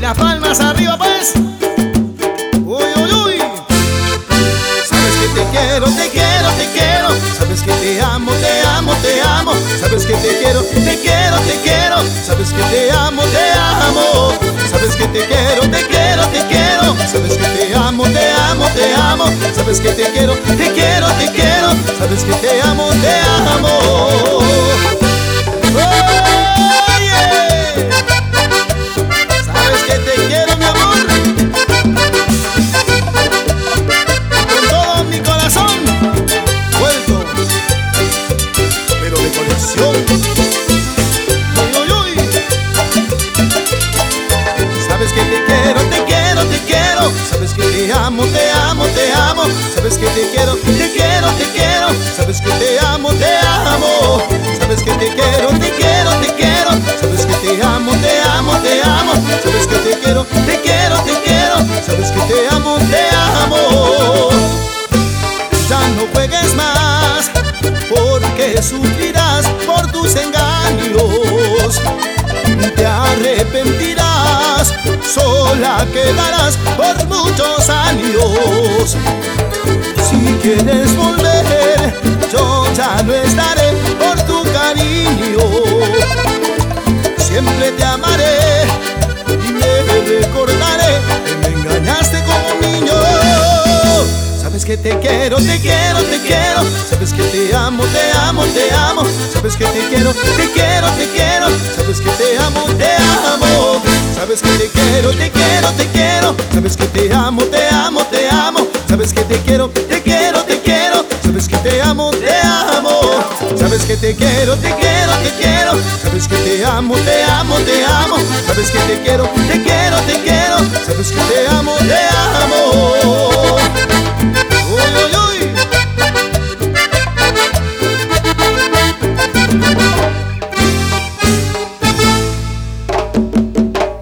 las palmas arriba pues. Uy, uy, uy. Sabes que te quiero, te quiero, te quiero. Sabes que te amo, te amo, te amo. Sabes que te quiero, te quiero, te quiero. Sabes que te amo, te amo. Sabes que te quiero, te quiero, te quiero. Sabes que te amo, te amo, te amo. Sabes que te quiero, te quiero, te quiero. Sabes que te amo, te amo. Oye, sabes que te quiero, mi amor, con todo mi corazón, vuelto, pero de conexión. Uy, uy, uy. Sabes que te quiero, te quiero, te quiero. Sabes que te amo, te amo, te amo. Sabes que te quiero, te quiero, te quiero. Sabes que te amo, te amo. Sabes que te quiero, te quiero, te quiero. Sabes que te amo, te amo, te amo. Sabes que te quiero, te quiero, te quiero. Sabes que te amo, te amo. Ya no juegues más, porque sufrirás por tus engaños. Te arrepentirás, sola quedarás por muchos años. Si quieres volver, yo ya no estaré por tu cariño. Siempre te amaré y me recordaré que me engañaste como un niño. Sabes que te quiero, te quiero, te quiero. Sabes que te amo, te amo, te amo. Sabes que te quiero, te quiero, te quiero. Sabes que te amo, te amo. Sabes que te quiero, te quiero, te quiero. Sabes que te amo, te amo, te amo. Sabes que te quiero, te quiero, te quiero. Sabes que te amo, te amo. Sabes que te quiero, te quiero, te quiero. Sabes que te amo, te amo, te amo. Sabes que te quiero, te quiero, te quiero. Sabes que te amo, te amo.